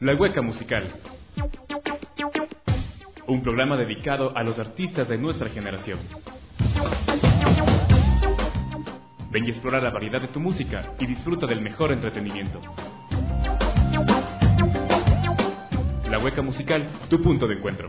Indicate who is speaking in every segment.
Speaker 1: La Hueca Musical. Un programa dedicado a los artistas de nuestra generación. Ven y explora la variedad de tu música y disfruta del mejor entretenimiento. La Hueca Musical, tu punto de encuentro.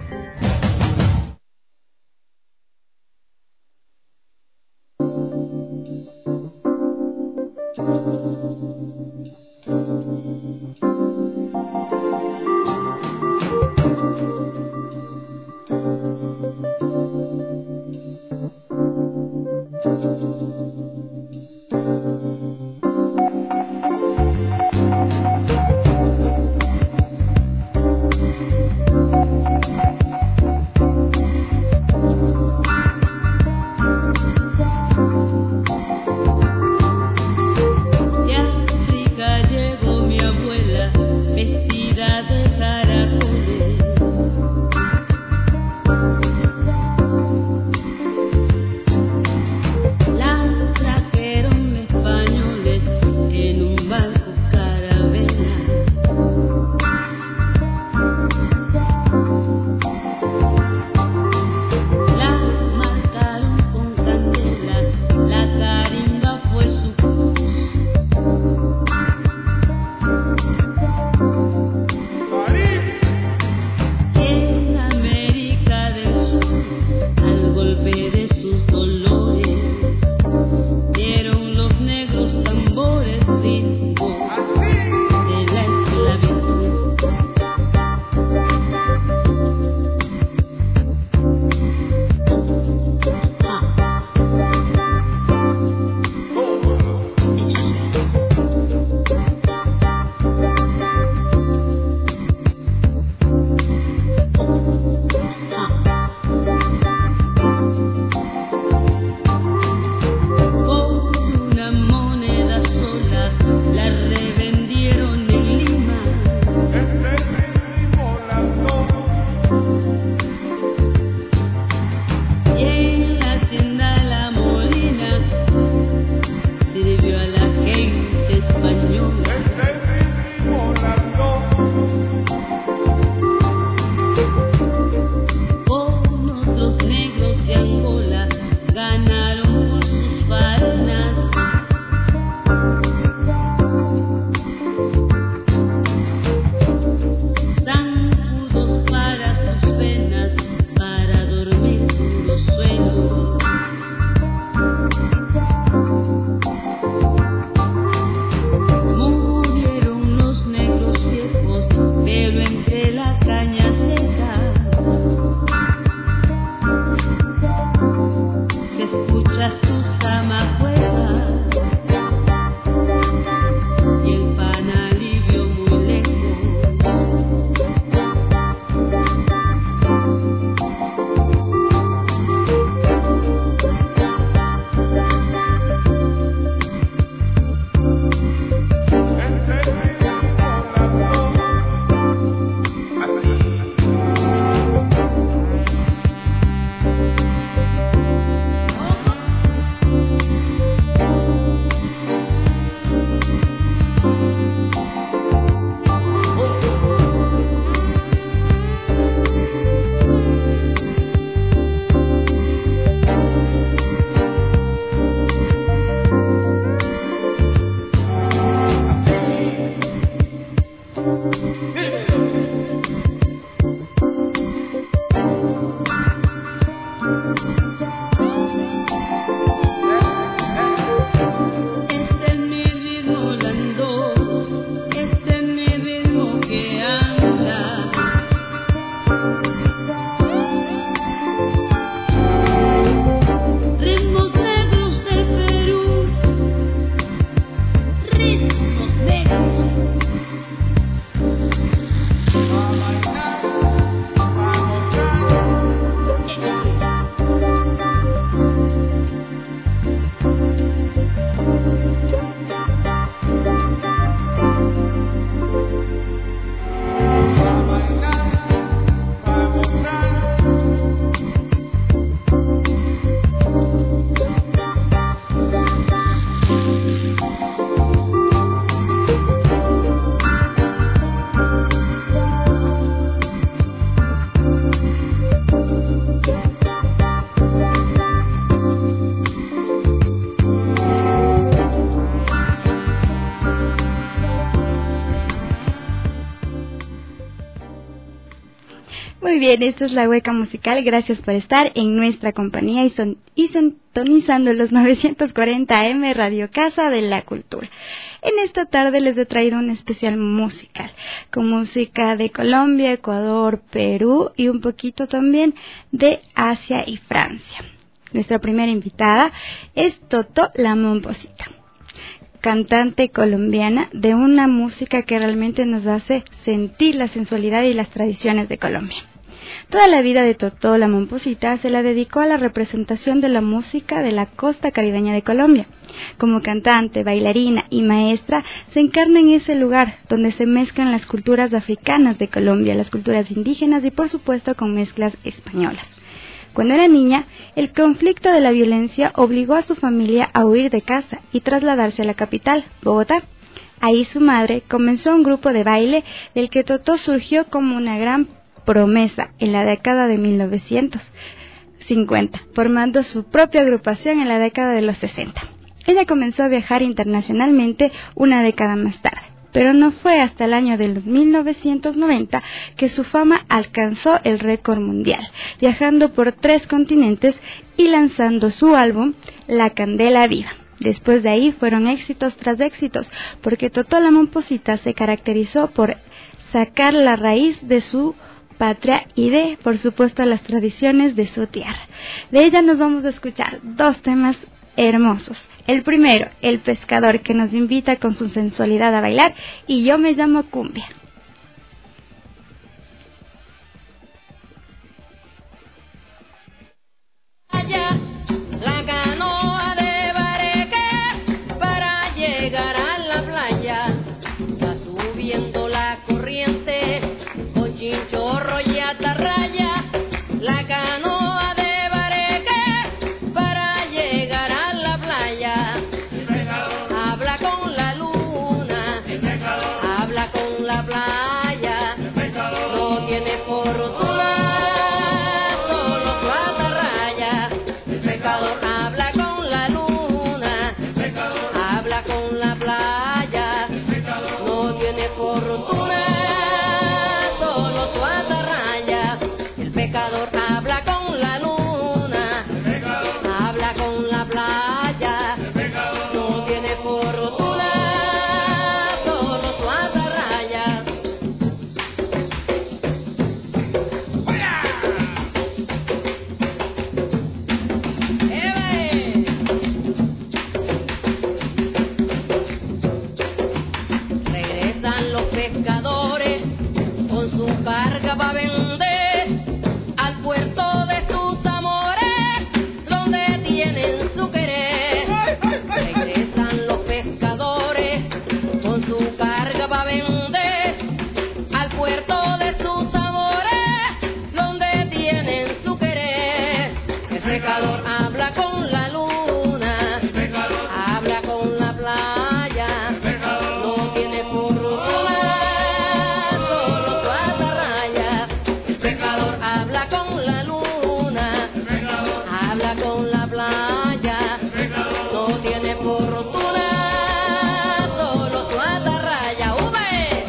Speaker 2: Muy bien, esta es la Hueca Musical. Gracias por estar en nuestra compañía y sintonizando los 940 AM Radio Casa de la Cultura. En esta tarde les he traído un especial musical, con música de Colombia, Ecuador, Perú y un poquito también de Asia y Francia. Nuestra primera invitada es Totó la Momposita, cantante colombiana de una música que realmente nos hace sentir la sensualidad y las tradiciones de Colombia. Toda la vida de Totó la Momposita se la dedicó a la representación de la música de la costa caribeña de Colombia. Como cantante, bailarina y maestra, se encarna en ese lugar donde se mezclan las culturas africanas de Colombia, las culturas indígenas y por supuesto con mezclas españolas. Cuando era niña, el conflicto de la violencia obligó a su familia a huir de casa y trasladarse a la capital, Bogotá. Ahí su madre comenzó un grupo de baile del que Totó surgió como una gran promesa en la década de 1950, formando su propia agrupación en la década de los 60. Ella comenzó a viajar internacionalmente una década más tarde, pero no fue hasta el año de los 1990 que su fama alcanzó el récord mundial, viajando por 3 continentes y lanzando su álbum La Candela Viva. Después de ahí fueron éxitos tras éxitos, porque Totó la Momposita se caracterizó por sacar la raíz de su patria y de, por supuesto, las tradiciones de su tierra. De ella nos vamos a escuchar 2 temas hermosos. El primero, El Pescador, que nos invita con su sensualidad a bailar, y Yo me llamo Cumbia.
Speaker 3: La canoa de Bareque para llegar a la playa, va subiendo la corriente con chinchorro y atarraya. La canoa de Bareque para llegar a la playa, habla con la luna, habla con la playa, no tiene fortuna, solo su atarraya. El pescador habla con la luna, habla con la playa, no tiene fortuna, solo su atarraya. El pescador habla con la luna, habla con la playa, no tiene fortuna, solo su atarraya. Regresan los pescadores con su carga para vender al puerto de sus amores, donde tienen su querer. Regresan los pescadores con su carga para vender al puerto de sus amores, donde tienen su querer. El pescador habla con la luna, habla con la playa, no tiene fortuna, solo su atarraya. El pescador habla con la luna, habla con la playa, no tiene fortuna, solo su atarraya. ¡Ube!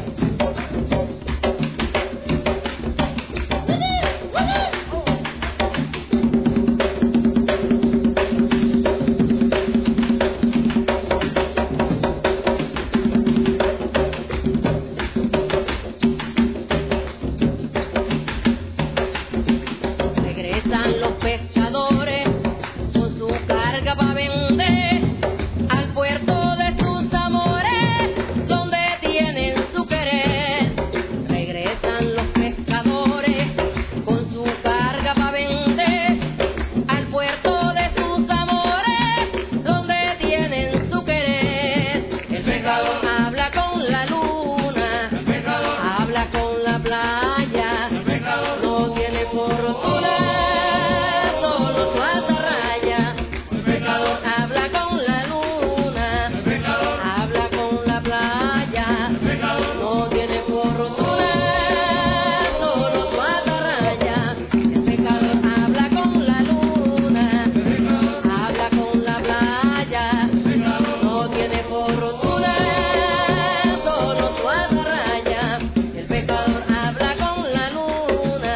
Speaker 3: Regresan los pescadores con su carga para vender al puerto de sus amores, donde tienen su querer. Regresan los pescadores con su carga para vender al puerto de sus amores, donde tienen su querer. El pescador habla con la luna, habla con la playa, no tiene fortuna, solo su atarraya. El pescador habla con la luna, habla con la playa, no tiene fortuna, solo su atarraya. El pescador habla con la luna, habla con la playa, no tiene fortuna, solo su atarraya. El pescador habla con la luna,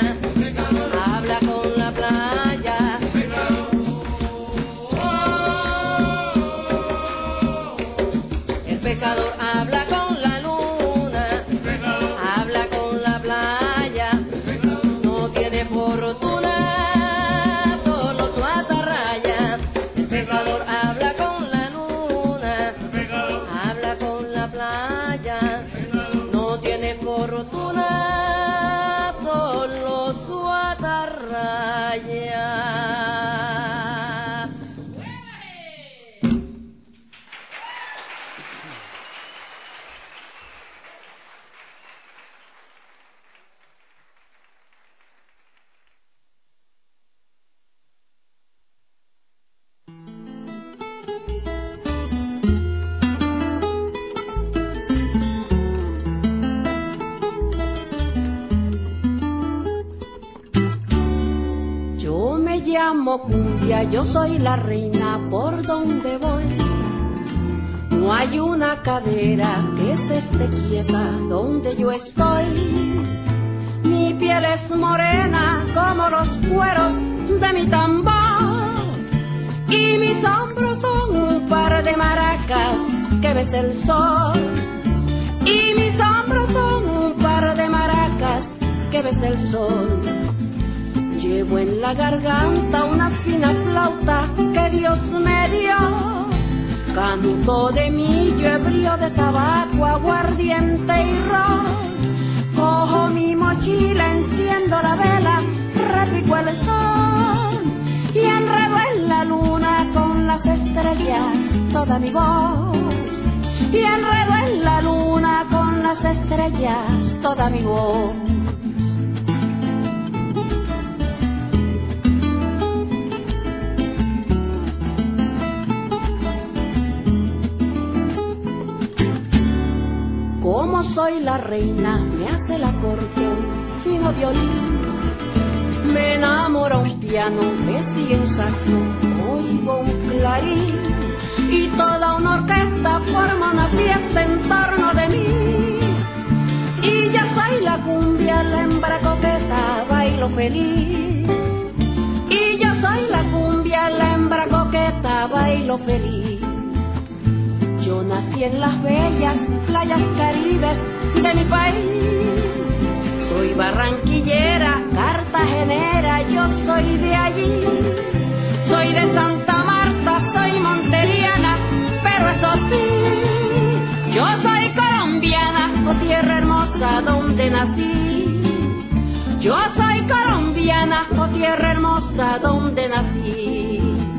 Speaker 3: llamo cumbia, yo soy la reina por donde voy. No hay una cadera que se esté quieta donde yo estoy. Mi piel es morena como los cueros de mi tambor, y mis hombros son un par de maracas que besa el sol. Y mis hombros son un par de maracas que besa el sol. Llevo en la garganta una fina flauta que Dios me dio, canto de millo, ebrio de tabaco, aguardiente y ron. Cojo mi mochila, enciendo la vela, repico el sol y enredo en la luna con las estrellas toda mi voz. Y enredo en la luna con las estrellas toda mi voz. Como soy la reina, me hace la corte un fino violín. Me enamora un piano, me sigue un saxo, oigo un clarín. Y toda una orquesta forma una fiesta en torno de mí. Y yo soy la cumbia, la hembra coqueta, bailo feliz. Y yo soy la cumbia, la hembra coqueta, bailo feliz. Yo nací en las bellas playas caribes de mi país. Soy barranquillera, cartagenera, yo soy de allí. Soy de Santa Marta, soy monteriana, pero eso sí, yo soy colombiana, oh tierra hermosa donde nací. Yo soy colombiana, oh tierra hermosa donde nací.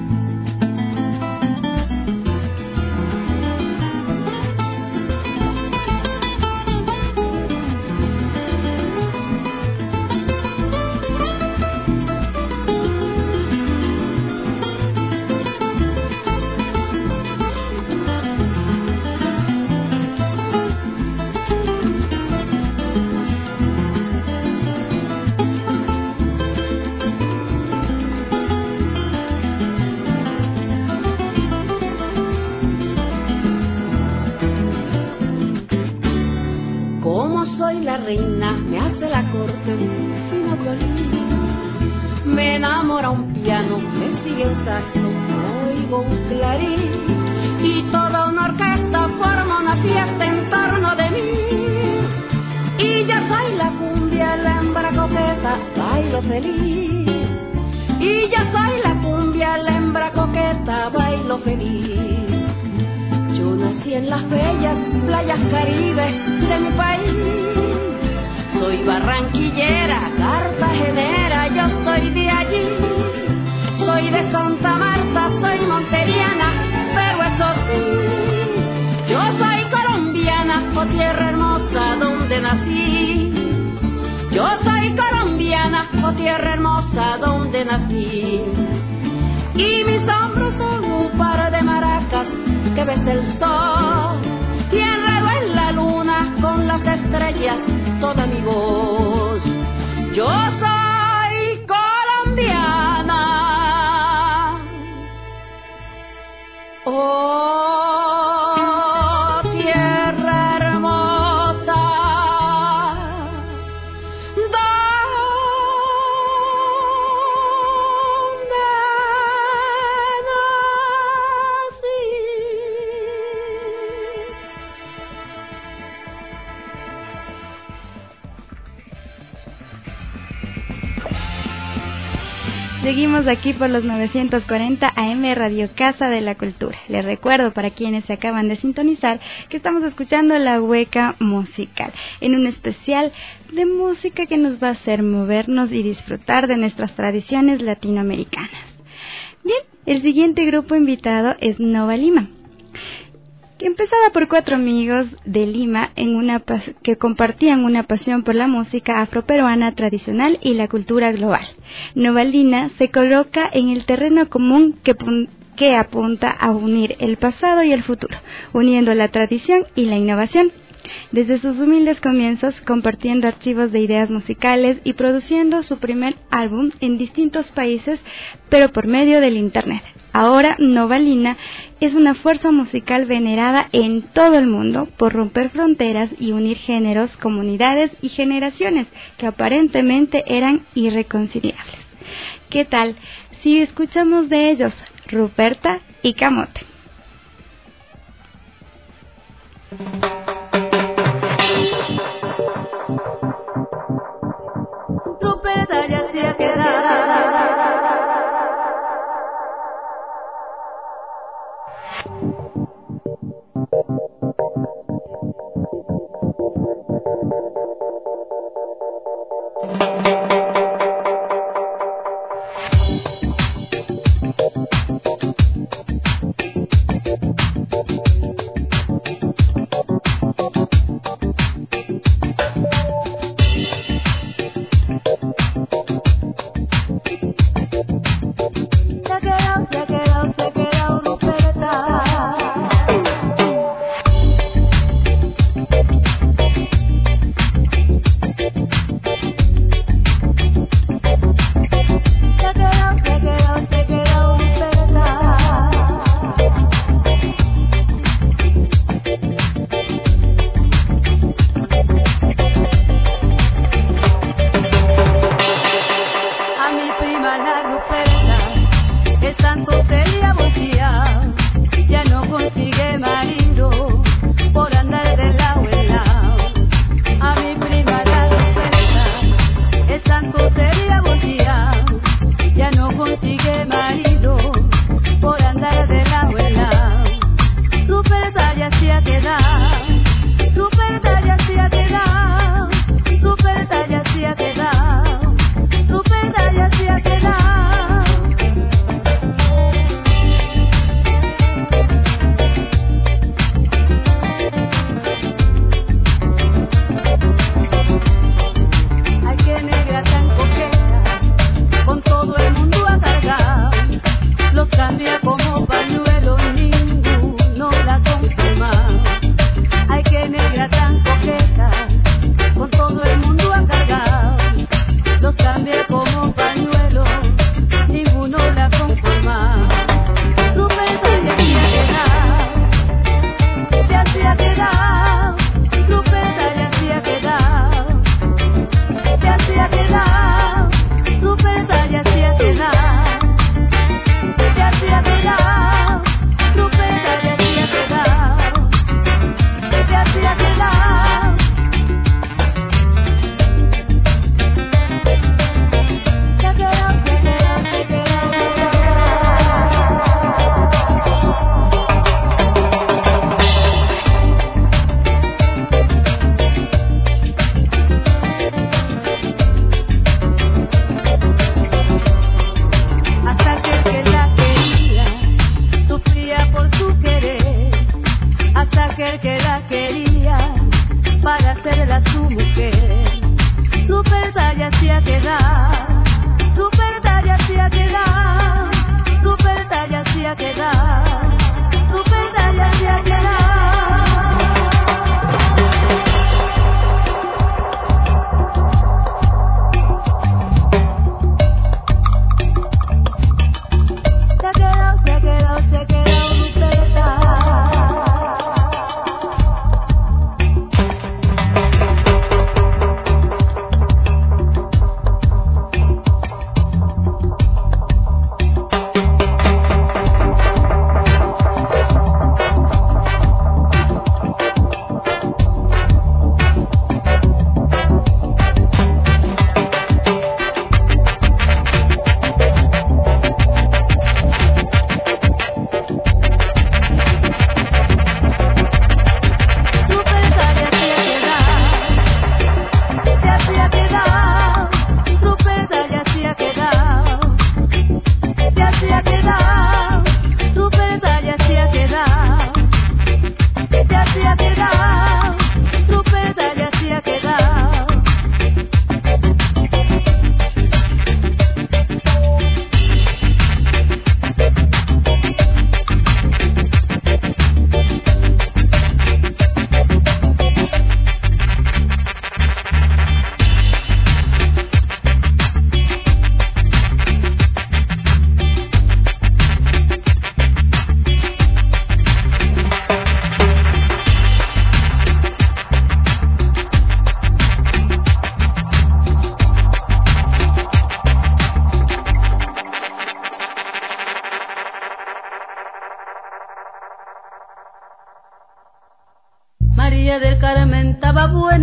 Speaker 3: La reina me hace la corte un fino violín. Me enamora un piano, me sigue un saxo, oigo un clarín. Y toda una orquesta forma una fiesta en torno de mí. Y yo soy la cumbia, la hembra coqueta, bailo feliz. Y yo soy la cumbia, la hembra coqueta, bailo feliz. Yo nací en las bellas playas caribes de mi país. Soy barranquillera, cartagenera, yo soy de allí. Soy de Santa Marta, soy monteriana, pero eso sí, yo soy colombiana, oh tierra hermosa donde nací. Yo soy colombiana, oh tierra hermosa donde nací. Y mis hombros son un par de maracas que besa el sol. Y enredo en la luna con las estrellas toda mi voz. Yo soy colombiana, oh tierra hermosa donde
Speaker 2: Seguimos aquí por los 940 AM Radio Casa de la Cultura. Les recuerdo, para quienes se acaban de sintonizar, que estamos escuchando La Hueca Musical, en un especial de música que nos va a hacer movernos y disfrutar de nuestras tradiciones latinoamericanas. Bien, el siguiente grupo invitado es Nova Lima, empezada por 4 amigos de Lima que compartían una pasión por la música afroperuana tradicional y la cultura global. Nova Lima se coloca en el terreno común que apunta a unir el pasado y el futuro, uniendo la tradición y la innovación. Desde sus humildes comienzos, compartiendo archivos de ideas musicales y produciendo su primer álbum en distintos países, pero por medio del Internet. Ahora, Novalina es una fuerza musical venerada en todo el mundo por romper fronteras y unir géneros, comunidades y generaciones que aparentemente eran irreconciliables. ¿Qué tal si escuchamos de ellos Ruperta y Camote?
Speaker 3: Ruperta ya se ha quedado.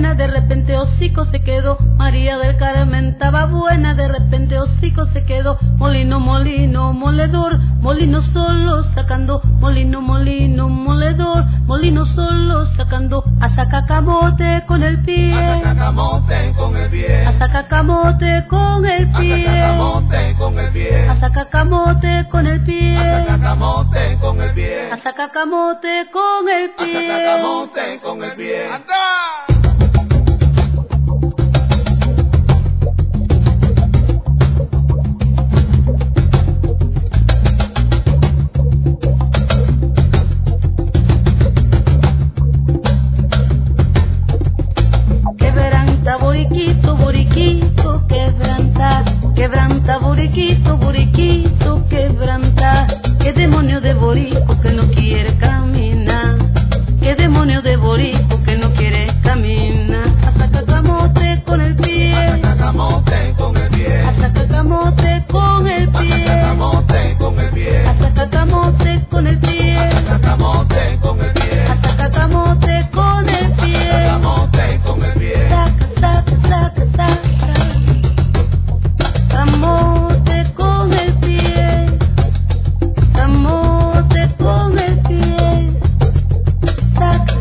Speaker 3: buena, de repente hocico se quedó. María del Carmen estaba buena, de repente hocico se quedó. Molino, molino, moledor, molino solo sacando. Molino, molino, moledor, molino solo sacando. A sacar camote con el pie,
Speaker 4: a sacar camote con el pie,
Speaker 3: a sacar camote con el pie,
Speaker 4: a sacar camote con el pie,
Speaker 3: a sacar camote con el pie,
Speaker 4: a sacar camote con el pie,
Speaker 3: a sacar camote con el pie,
Speaker 4: a sacar camote con el pie. ¡Anda!
Speaker 3: Boriquito, boriquito, quebranta, quebranta, boriquito, boriquito, quebranta. Qué demonio de borico que no quiere caminar, qué demonio de borico que no quiere caminar. A sacar camote con el pie,
Speaker 4: a sacar camote con el pie,
Speaker 3: a sacar camote con el pie,
Speaker 4: a sacar camote con el pie,
Speaker 3: a sacar camote con el pie,
Speaker 4: a sacar camote con el pie,
Speaker 3: a sacar camote con el pie,
Speaker 4: a sacar camote con el pie.
Speaker 3: Saca, camote con el pie, camote con el pie, saca.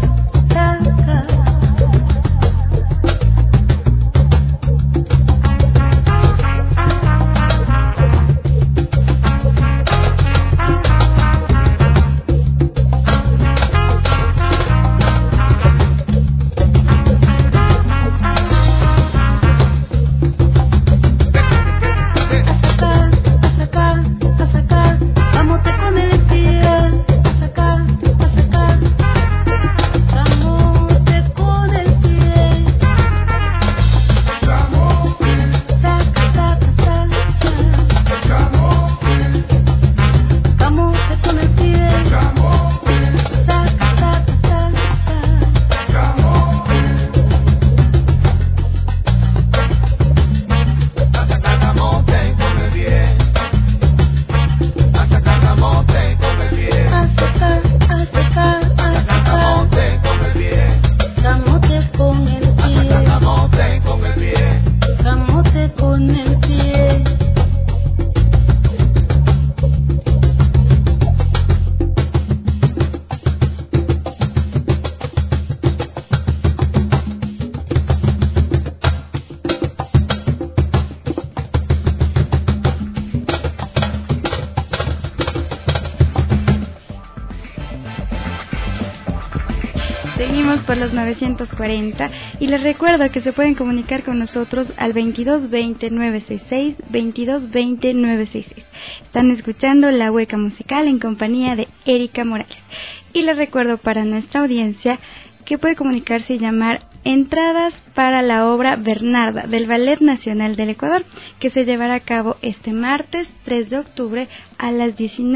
Speaker 2: Seguimos por los 940 y les recuerdo que se pueden comunicar con nosotros al 2220-966, 2220-966. Están escuchando La Hueca Musical en compañía de Erika Morales. Y les recuerdo para nuestra audiencia que puede comunicarse y llamar entradas para la obra Bernarda del Ballet Nacional del Ecuador, que se llevará a cabo este martes 3 de octubre a las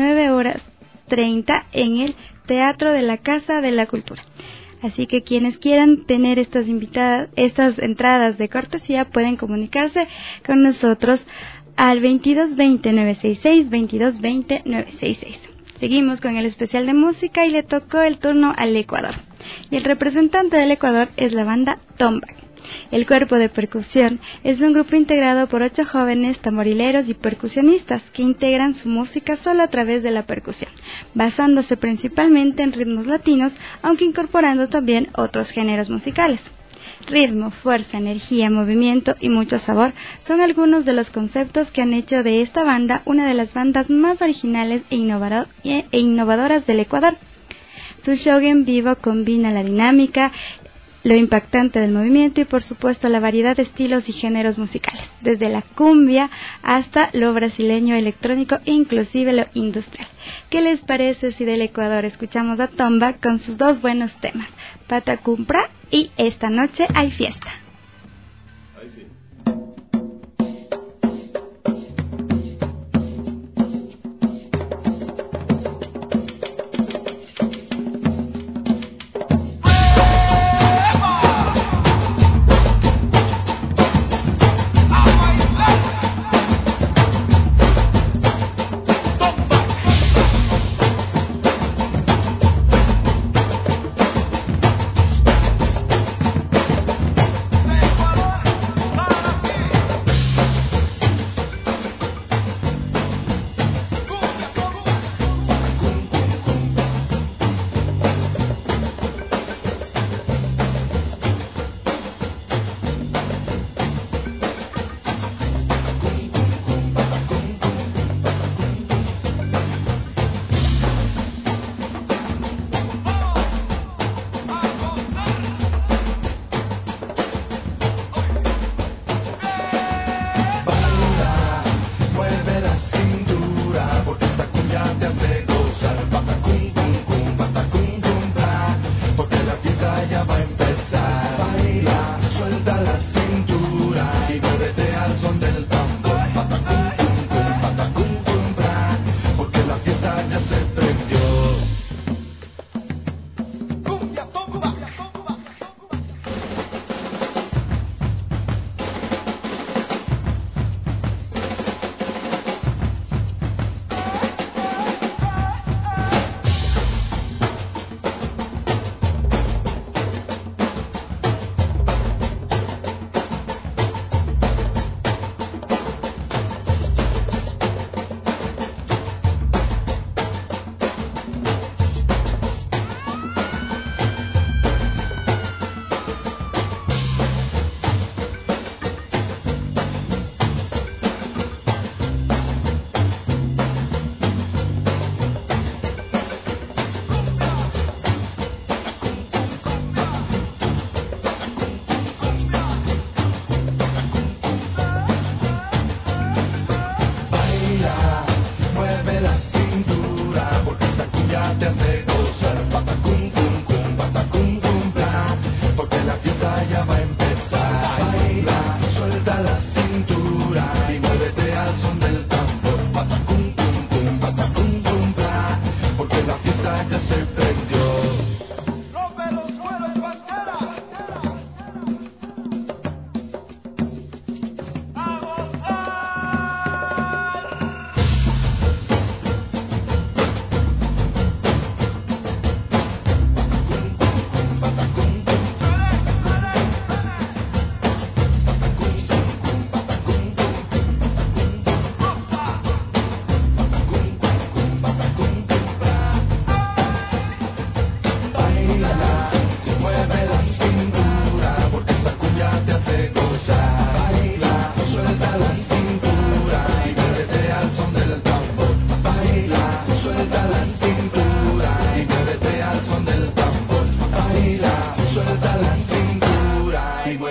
Speaker 2: 19:30 en el Teatro de la Casa de la Cultura. Así que quienes quieran tener estas entradas de cortesía pueden comunicarse con nosotros al 2220-966, 2220-966. Seguimos con el especial de música y le tocó el turno al Ecuador. Y el representante del Ecuador es la banda Tombak. El cuerpo de percusión es un grupo integrado por 8 jóvenes tamborileros y percusionistas que integran su música solo a través de la percusión, basándose principalmente en ritmos latinos, aunque incorporando también otros géneros musicales. Ritmo, fuerza, energía, movimiento y mucho sabor son algunos de los conceptos que han hecho de esta banda una de las bandas más originales e innovadoras del Ecuador. Su show en vivo combina la dinámica, lo impactante del movimiento y por supuesto la variedad de estilos y géneros musicales, desde la cumbia hasta lo brasileño electrónico e inclusive lo industrial. ¿Qué les parece si del Ecuador escuchamos a Tombak con sus 2 buenos temas, Pata Cumpra y Esta Noche Hay Fiesta?
Speaker 1: Ahí sí.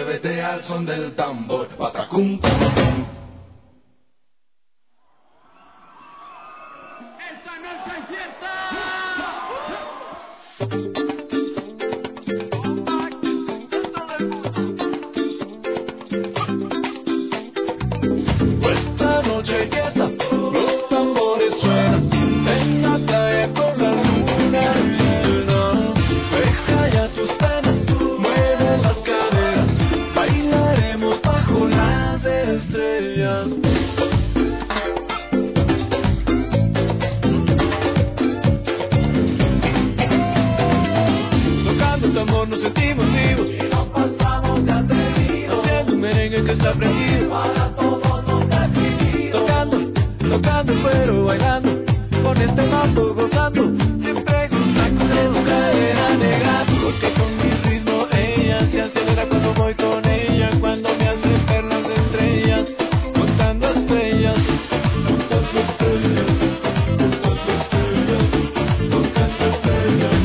Speaker 4: muévete al son del tambor, patacum, patacum.
Speaker 5: ¡Esta noche es fiesta!
Speaker 4: Esta noche es fiesta, los tambores suenan en la calle con la luna llena. Deja ya tus penas, mueve las caderas, bailaremos bajo las estrellas. Tocando el tambor nos sentimos vivos y nos pasamos de atrevidos, haciendo un merengue que está prendido para todos los definidos. Tocando el cuero, bailando con este mambo, gozando, siempre con cadera negra, porque con mi ritmo ella se acelera cuando voy con ella, cuando me hace ver las estrellas, contando estrellas, contando estrellas, contando estrellas, contando estrellas.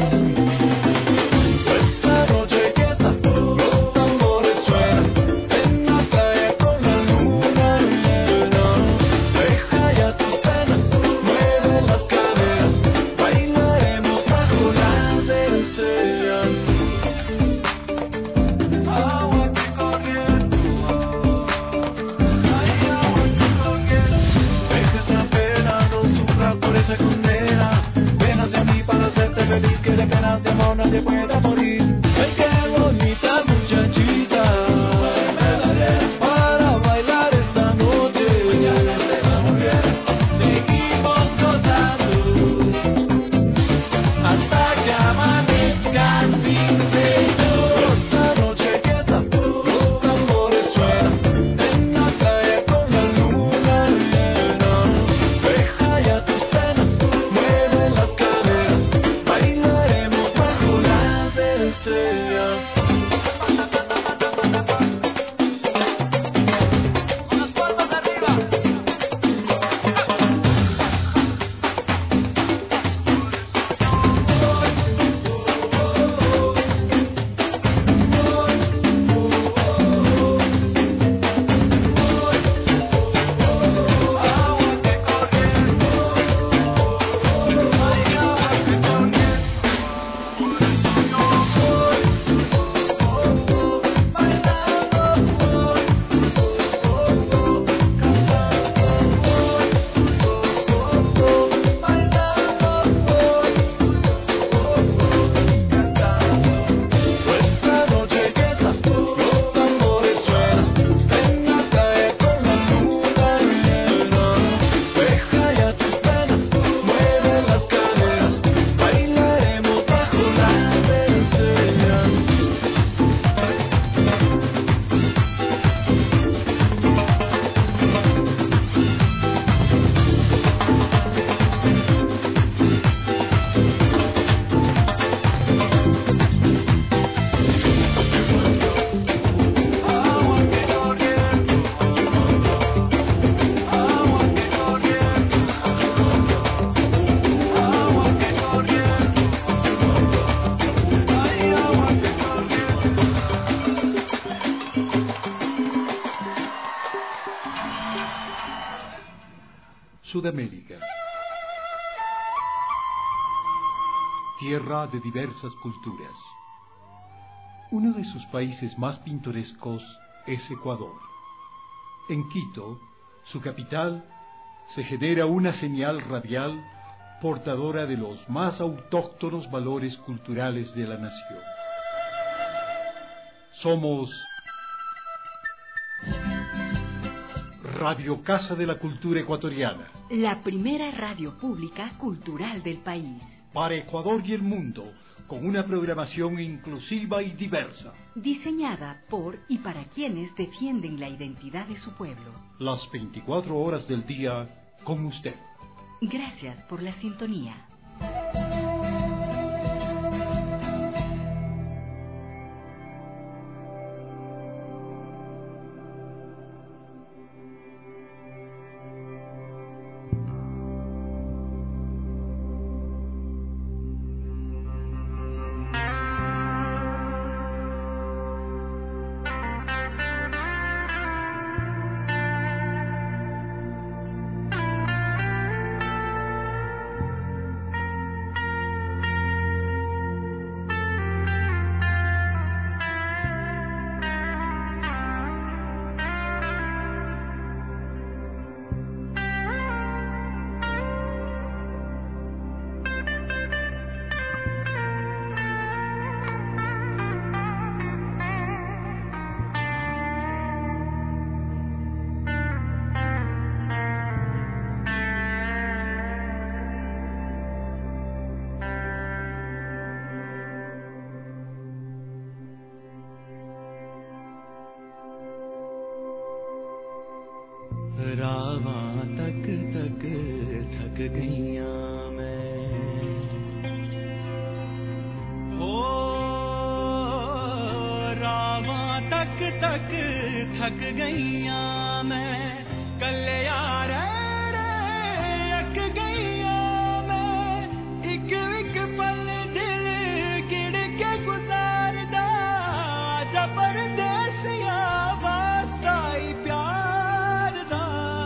Speaker 4: Esta noche fiesta, los tambores suenan en la playa con la luna llena. Deja ya tus penas, mueve las caderas, bailaremos bajo las estrellas. Agua que corriendo, ay, agua que corriendo. Deja esa pena, no sufras por esa condena. Ven hacia mí para hacerte feliz, que de penas de amor nadie pueda morir. Ay, qué bonita muchachita, para bailar esta noche. Mañana será muy bien, seguimos gozando hasta que amanezcan sin señor. Esta noche fiesta, los tambores suenan en la playa con la luna llena. Deja ya tus penas, mueve las caderas, bailaremos bajo las estrellas. Con las palmas arriba. Agua que corriendo, ay, agua que corriendo. Por eso yo voy Esta noche fiesta, los tambores suenan en la calle con la luna llena. Deja ya tus penas, mueve las caderas, bailaremos bajo las estrellas. Agua que corriendo, agua que corriendo, agua que corriendo, ay, agua que corriendo.
Speaker 6: Sudamérica. Tierra de diversas culturas. Uno de sus países más pintorescos es Ecuador. En Quito, su capital, se genera una señal radial portadora de los más autóctonos valores culturales de la nación. Somos Radio Casa de la Cultura Ecuatoriana,
Speaker 7: La primera radio pública cultural del país.
Speaker 6: para Ecuador y el mundo, con una programación inclusiva y diversa.
Speaker 7: Diseñada por y para quienes defienden la identidad de su pueblo.
Speaker 6: Las 24 horas del día con usted.
Speaker 7: Gracias por la sintonía.
Speaker 4: रावां तक तक थक गईयां मैं ओ रावां तक तक थक गईयां मैं कल्लिया रह अक गईयां मैं इक इक पल दिल गिड़ के गुजारदा जा परदेसिया वास्ता ही प्यार दा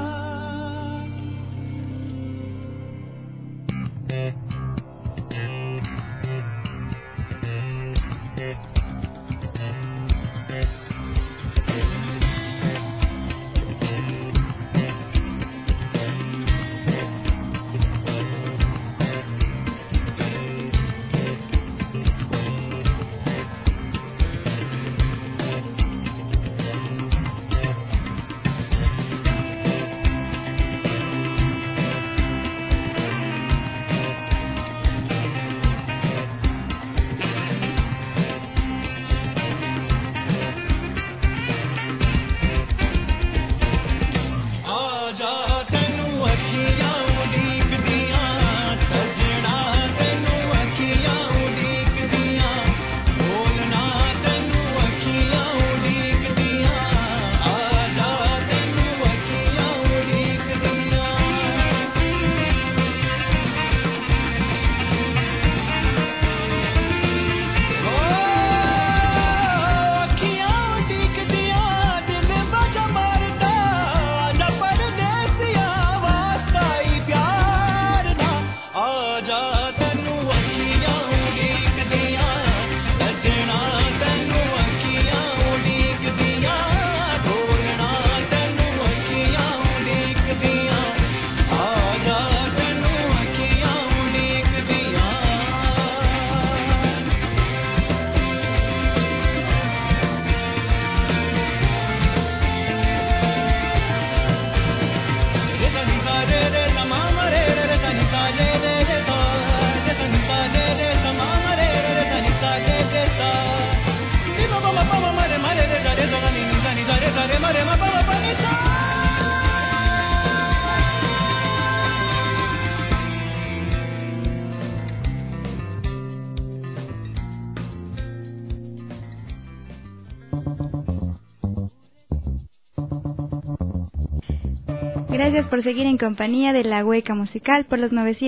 Speaker 2: Gracias por seguir en compañía de La Hueca Musical por los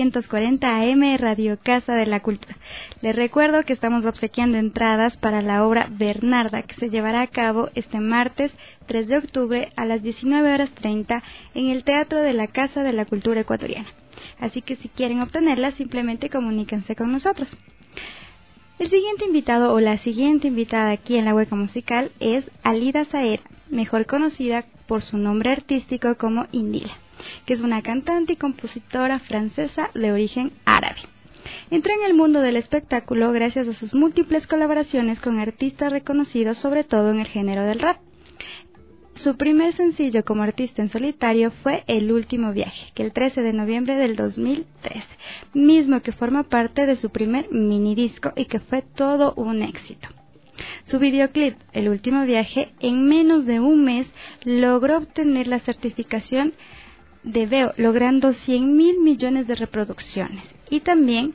Speaker 2: 940 AM Radio Casa de la Cultura. Les recuerdo que estamos obsequiando entradas para la obra Bernarda, que se llevará a cabo este martes 3 de octubre a las 19:30 en el Teatro de la Casa de la Cultura Ecuatoriana. Así que si quieren obtenerla, simplemente comuníquense con nosotros. El siguiente invitado o la siguiente invitada aquí en La Hueca Musical es Alida Saera, mejor conocida por su nombre artístico como Indila, que es una cantante y compositora francesa de origen árabe. Entró en el mundo del espectáculo gracias a sus múltiples colaboraciones con artistas reconocidos, sobre todo en el género del rap. Su primer sencillo como artista en solitario fue El Último Viaje, que el 13 de noviembre del 2013, mismo que forma parte de su primer minidisco y que fue todo un éxito. Su videoclip, El Último Viaje, en menos de un mes logró obtener la certificación de VEO, logrando 100.000 millones de reproducciones, y también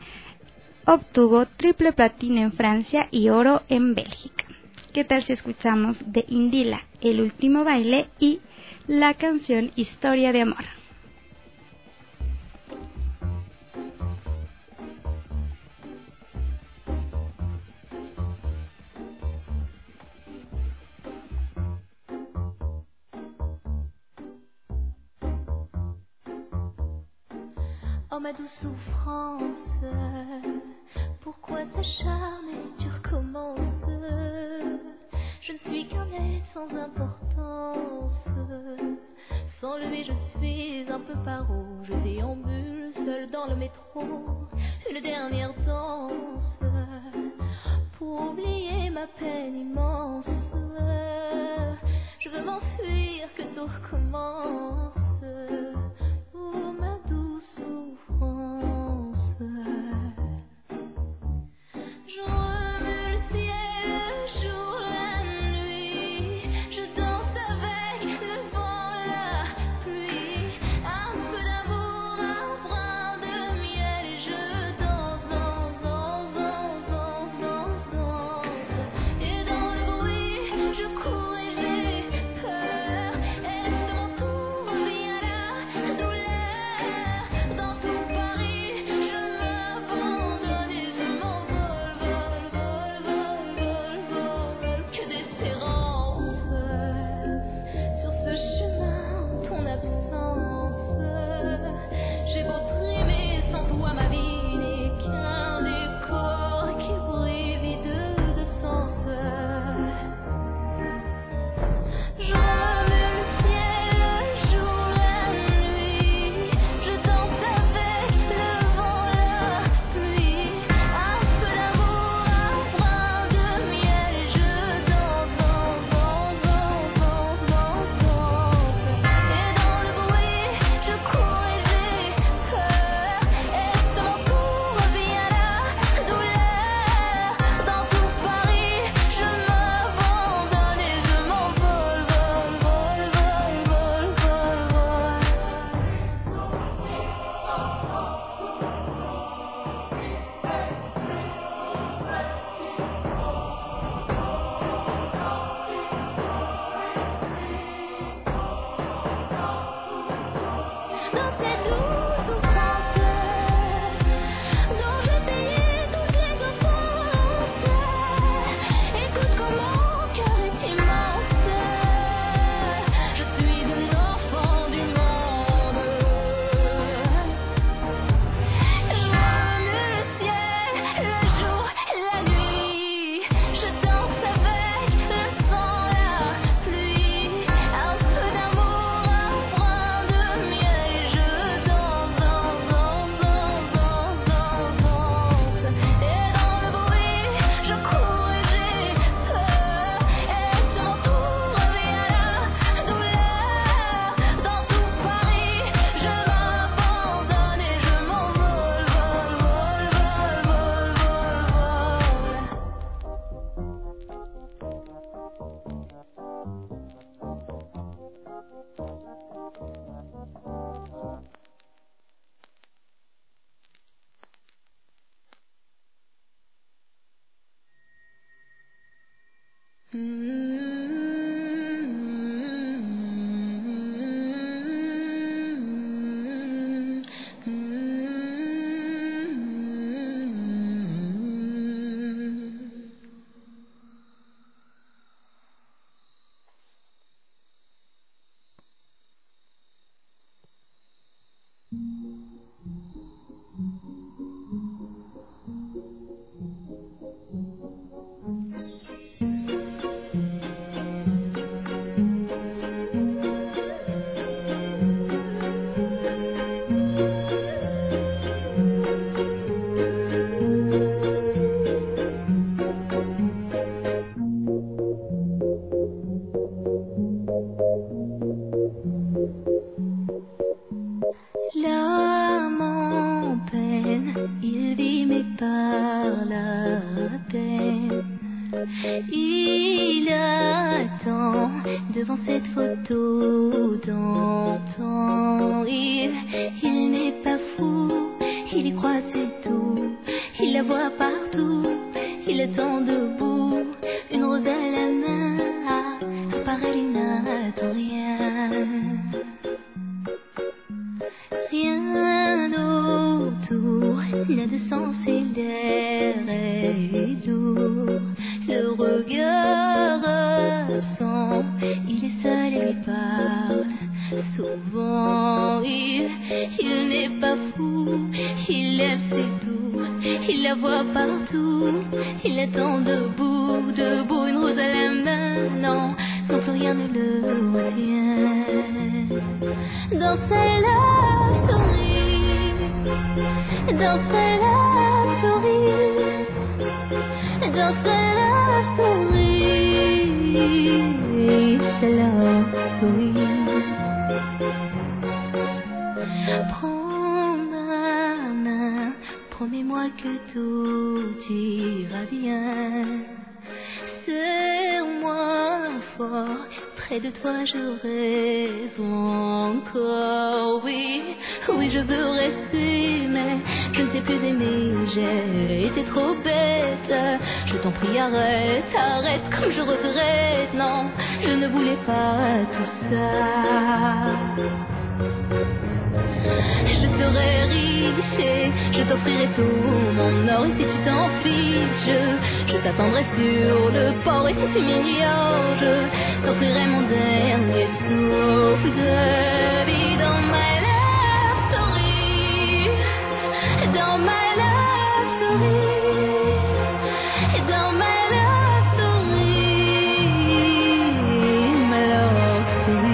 Speaker 2: obtuvo triple platino en Francia y oro en Bélgica. ¿Qué tal si escuchamos de Indila, El Último Baile y la canción Historia de Amor?
Speaker 8: Oh ma douce souffrance, pourquoi t'acharner, tu recommences? Je ne suis qu'un être sans importance. Sans lui je suis un peu paro. Je déambule seul dans le métro, une dernière danse pour oublier ma peine immense. Je veux m'enfuir, que tout recommence. Oh ma douce souffrance. Je remue le ciel, le jour, la nuit. Je danse avec le vent, la pluie. L'âme en peine, il vit mais par la peine. Il attend devant cette photo d'antan. Il n'est pas fou, il y croit c'est tout. Il la voit partout, il attend debout. Une rose à la main, à part elle il n'attend rien. Rien d'autour n'a de sens et l'air est lourd. Le regard absent, il est seul et lui parle souvent. Il n'est pas fou, il aime c'est tout. Il la voit partout, il attend debout, debout, une rose à la main. Non, sans plus rien ne le retient. Dans sa love story, dans sa love story, dans sa love story, sa love story. Prends ma main, promets-moi que tout ira bien. Serre-moi fort, près de toi je rêve encore. Oui, oui je veux rester, mais je ne sais plus aimer. J'ai été trop bête, je t'en prie arrête, arrête comme je regrette. Non, je ne voulais pas tout ça. Je serai riche et je t'offrirai tout mon or. Et si tu t'en fiches, je t'attendrai sur le port. Et si tu m'ignores, je t'offrirai mon dernier souffle de vie. Dans ma love story, dans ma love story, dans ma love story, ma love story.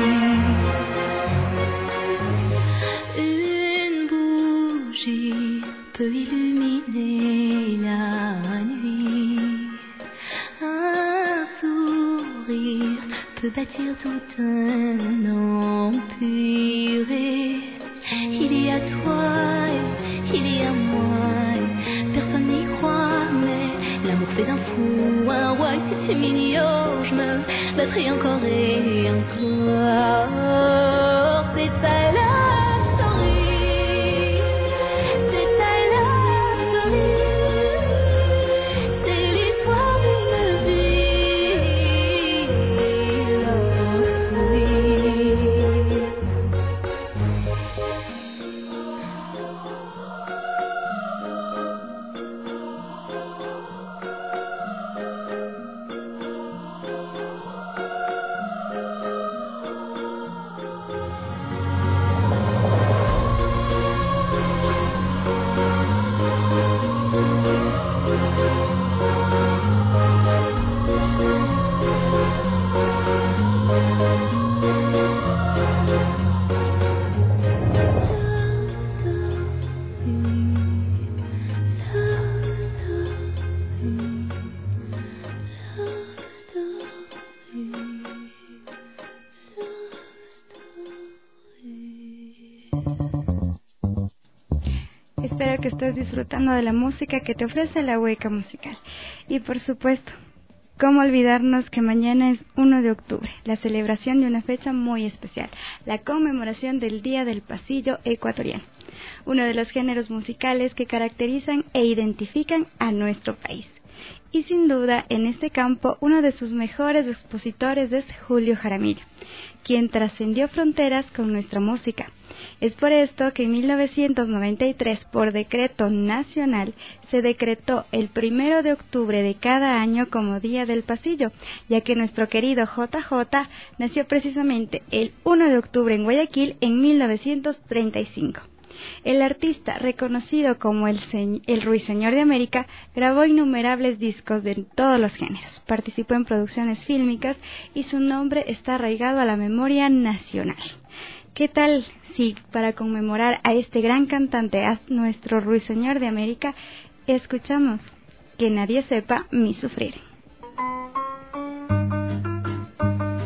Speaker 8: Peut illuminer la nuit. Un sourire peut bâtir tout un empire. Il y a toi, il y a moi. Personne n'y croit, mais l'amour fait d'un fou un roi. Et si tu m'ignores, je me battrai encore et encore. C'est ta love story.
Speaker 2: Espero que estés disfrutando de la música que te ofrece la Hueca Musical. Y por supuesto, ¿cómo olvidarnos que mañana es 1 de octubre, la celebración de una fecha muy especial, la conmemoración del Día del Pasillo Ecuatoriano, uno de los géneros musicales que caracterizan e identifican a nuestro país? Y sin duda, en este campo, uno de sus mejores expositores es Julio Jaramillo, quien trascendió fronteras con nuestra música. Es por esto que en 1993, por decreto nacional, se decretó el 1 de octubre de cada año como Día del Pasillo, ya que nuestro querido JJ nació precisamente el 1 de octubre en Guayaquil en 1935. El artista, reconocido como el Ruiseñor de América, grabó innumerables discos de todos los géneros, participó en producciones fílmicas y su nombre está arraigado a la memoria nacional. ¿Qué tal si para conmemorar a este gran cantante, a nuestro Ruiseñor de América, escuchamos Que nadie sepa mi sufrir?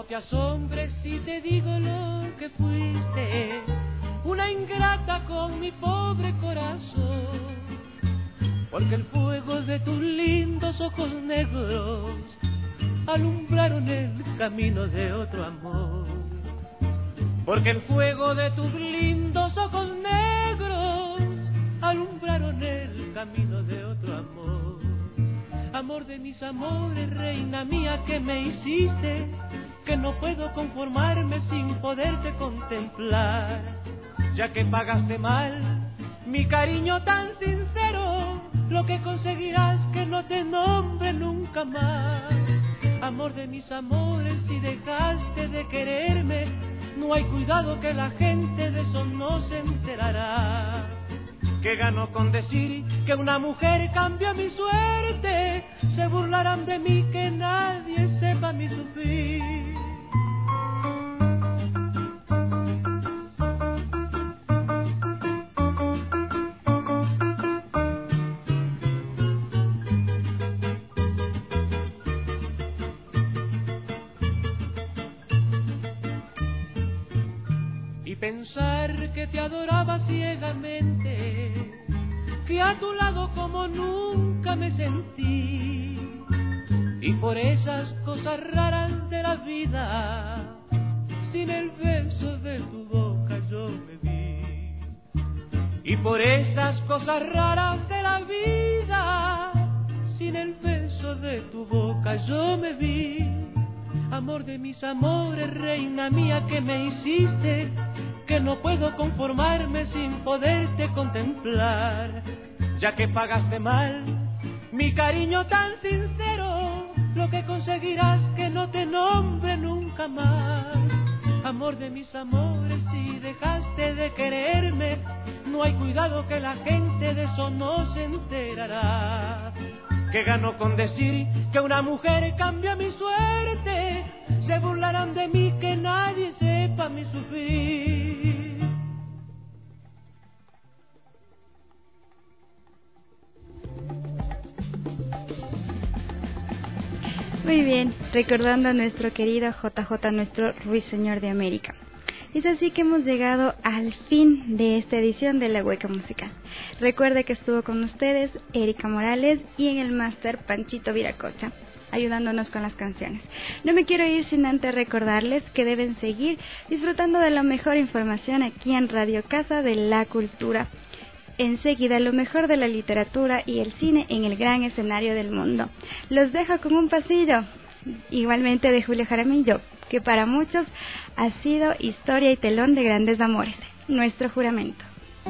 Speaker 3: te asombres si te digo lo que fuiste, una ingrata con mi pobre corazón, porque el fuego de tus lindos ojos negros alumbraron el camino de otro amor. Porque el fuego de tus lindos ojos negros alumbraron el camino de otro amor. Amor de mis amores, reina mía, que me hiciste, que no puedo conformarme sin poderte contemplar, ya que pagaste mal mi cariño tan sincero, lo que conseguirás que no te nombre nunca más. Amor de mis amores, si dejaste de quererme, no hay cuidado que la gente de eso no se enterará. ¿Qué gano con decir que una mujer cambió mi suerte? Se burlarán de mí, que nadie sepa mi sufrir. Pensar que te adoraba ciegamente, que a tu lado como nunca me sentí, y por esas cosas raras de la vida, sin el beso de tu boca yo me vi. Y por esas cosas raras de la vida, sin el beso de tu boca yo me vi. Amor de mis amores, reina mía, que me hiciste, que no puedo conformarme sin poderte contemplar, ya que pagaste mal mi cariño tan sincero, lo que conseguirás que no te nombre nunca más. Amor de mis amores, si dejaste de quererme, no hay cuidado que la gente de eso no se enterará. ¿Qué gano con decir que una mujer cambió mi suerte? Se burlarán de mí, que nadie sepa mi sufrir.
Speaker 2: Muy bien, recordando a nuestro querido JJ, nuestro Ruiseñor de América. Es así que hemos llegado al fin de esta edición de La Hueca Musical. Recuerde que estuvo con ustedes Erika Morales y en el máster Panchito Viracocha, ayudándonos con las canciones. No me quiero ir sin antes recordarles que deben seguir disfrutando de la mejor información aquí en Radio Casa de la Cultura. Enseguida, lo mejor de la literatura y el cine en el gran escenario del mundo. Los dejo con un pasillo, igualmente de Julio Jaramillo, que para muchos ha sido historia y telón de grandes amores. Nuestro juramento.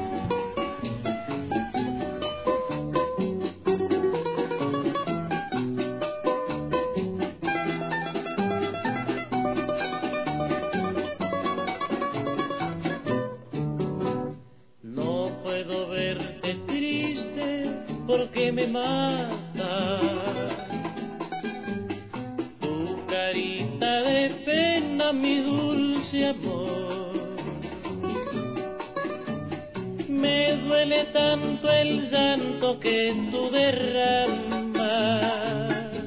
Speaker 3: Porque me mata tu carita de pena, mi dulce amor. Me duele tanto el llanto que tú derramas,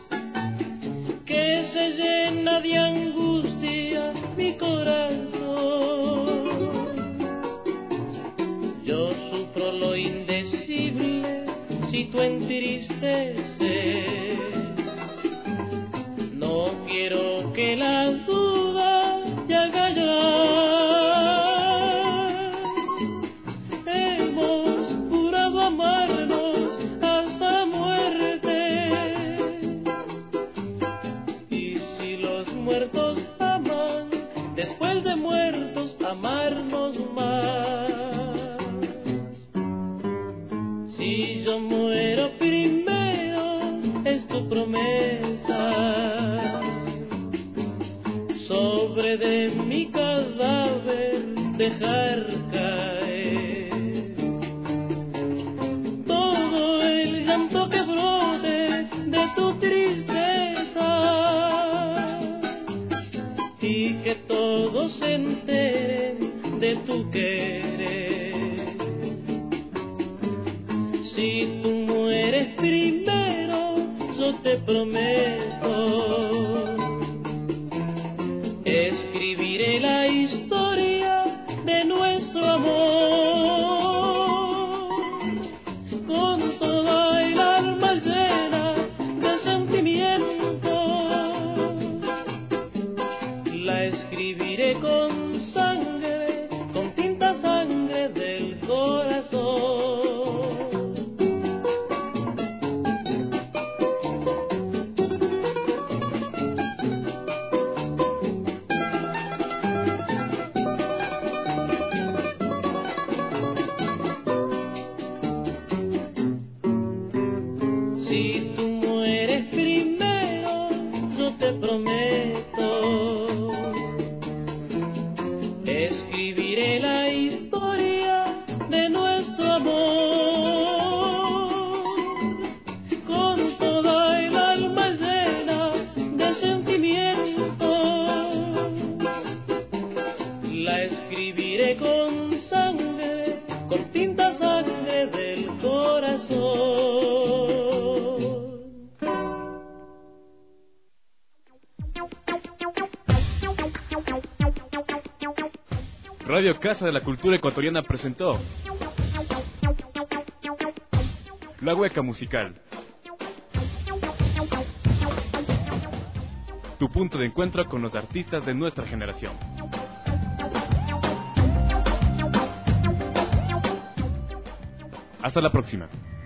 Speaker 3: que se llena de angustia mi corazón. Yo sufro lo indecible si tú entristeces. No quiero que la duda te haga llorar. Hemos jurado amarnos hasta muerte, y si los muertos aman, después de muertos amarnos más. Si yo muero primero, es tu promesa, sobre de mi cadáver dejar caer todo el llanto que brote de tu tristeza, y que todos se enteren de tu querer. Si tú mueres primero, yo te prometo
Speaker 9: escribiré con sangre, con tinta sangre del corazón. Si tú mueres primero, yo te prometo, escribiré la historia de nuestro amor, con toda el alma llena de sentimiento. La escribiré con sangre, con tinta sangre del corazón.
Speaker 1: Radio Casa de la Cultura Ecuatoriana presentó La Hueca Musical, tu punto de encuentro con los artistas de nuestra generación. Hasta la próxima.